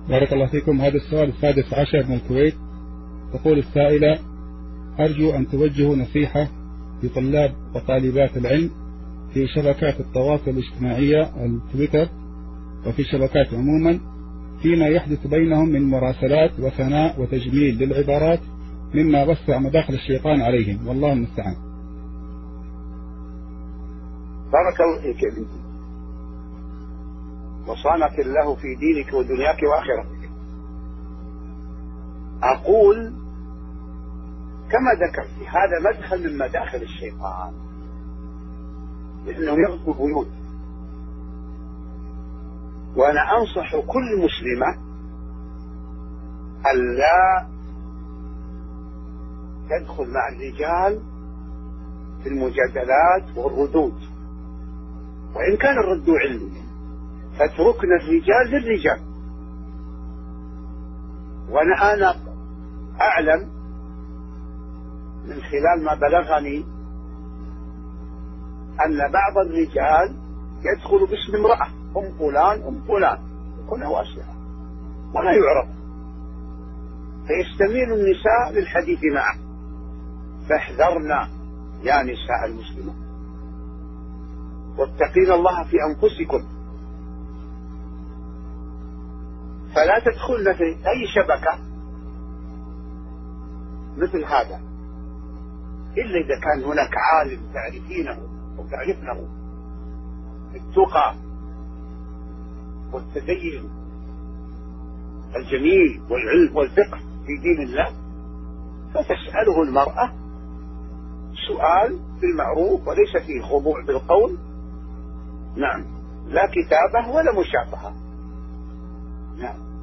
بارك الله فيكم. هذا السؤال السادس عشر من الكويت. تقول السائلة: أرجو أن توجهوا نصيحة لطلاب وطالبات العلم في شبكات التواصل الاجتماعية التويتر وفي الشبكات عموما فيما يحدث بينهم من مراسلات وثناء وتجميل للعبارات مما وسع مداخل الشيطان عليهم، والله المستعان. بارك الله فيك يا بنتي، وصانك الله في دينك ودنياك وآخرتك. أقول كما ذكرت هذا مدخل من مداخل الشيطان، لأنه يغزو البيوت. وأنا أنصح كل مسلمة ألا تدخل مع الرجال في المجادلات والردود، وإن كان الرد علمي فتركنا الرجال للرجال. وأنا أعلم من خلال ما بلغني أن بعض الرجال يدخل باسم امرأة، أم فلان أم فلان، يكون هو أصلها ولا يعرف، فيستميل النساء للحديث معه. فاحذرنا يا نساء المسلمات، واتقين الله في أنفسكم، فلا تدخلن في أي شبكة مثل هذا إلا إذا كان هناك عالم تعرفينه أو تعرفنه التقى والتدين الجميل والعلم والفقه في دين الله، فتسأله المرأة سؤال بالمعروف وليس فيه خضوع بالقول، نعم، لا كتابة ولا مشافهة، نعم.